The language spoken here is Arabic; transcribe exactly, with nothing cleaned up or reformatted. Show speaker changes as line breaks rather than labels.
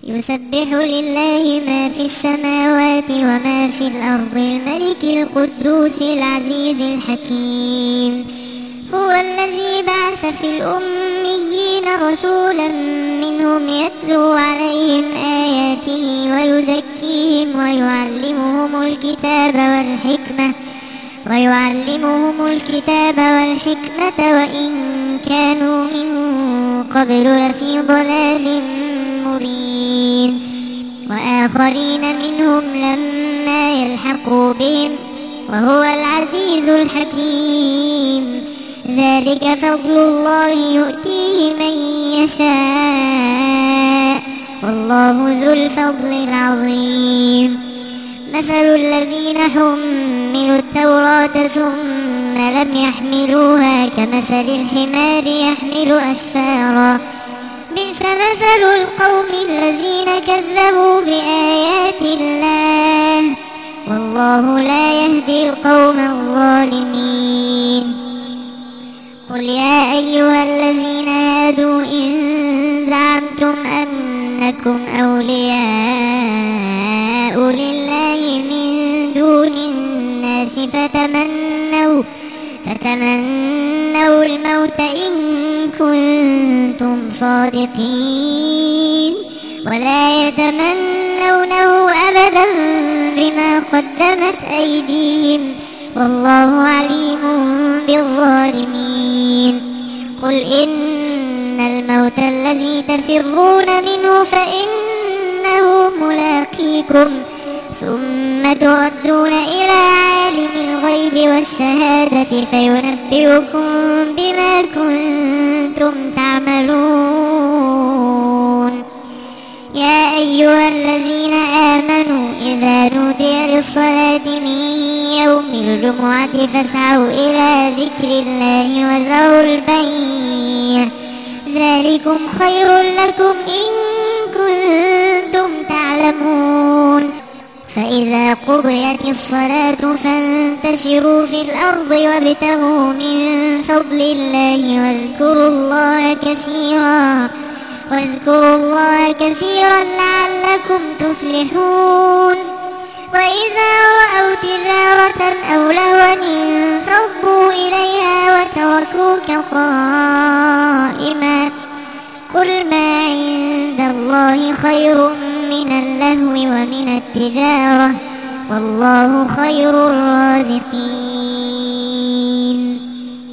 يسبح لله ما في السماوات وما في الأرض الملك القدوس العزيز الحكيم. هو الذي بعث في الأميين رسولا منهم يتلو عليهم آياته ويزكيهم ويعلمهم الكتاب والحكمة ويعلمهم الكتاب والحكمة وإن كانوا من قبل لفي ضلال مبين. وآخرين منهم لما يلحقوا بهم وهو العزيز الحكيم. ذلك فضل الله يؤتيه من يشاء والله ذو الفضل العظيم. مثل الذين حملوا التوراة ثم لم يحملوها كمثل الحمار يحمل أسفارا بئس مثل القوم الذين كذبوا بآيات الله والله لا يهدي القوم الظالمين. قل يا أيها الذين هادوا إن زعمتم أنكم أولياء لله من دون الناس فتمنوا فتمنوا الموت إن كنتم صادقين ولا يتمنونه أبدا بما قدمت أيديهم والله عليم بالظالمين. قل إن الموت الذي تفرون منه فإنه ملاقيكم ثم تردون إلى عالم الغيب والشهادة فينبئكم بما كنتم تعملون. يا أيها الذين آمنوا إذا نودي للصلاة من يوم الجمعة فاسعوا إلى ذكر الله وذروا البيع ذلكم خير لكم إن كنتم تعلمون. فإذا قضيت الصلاة فانتشروا في الأرض وابتغوا من فضل الله واذكروا الله كثيرا واذكروا الله كثيرا لعلكم تفلحون. وإذا رأوا تجارة أو لهوا انفضوا إليها وتركوك قائما قل ما عند الله خير من اللهو ومن التجارة والله خير الرازقين.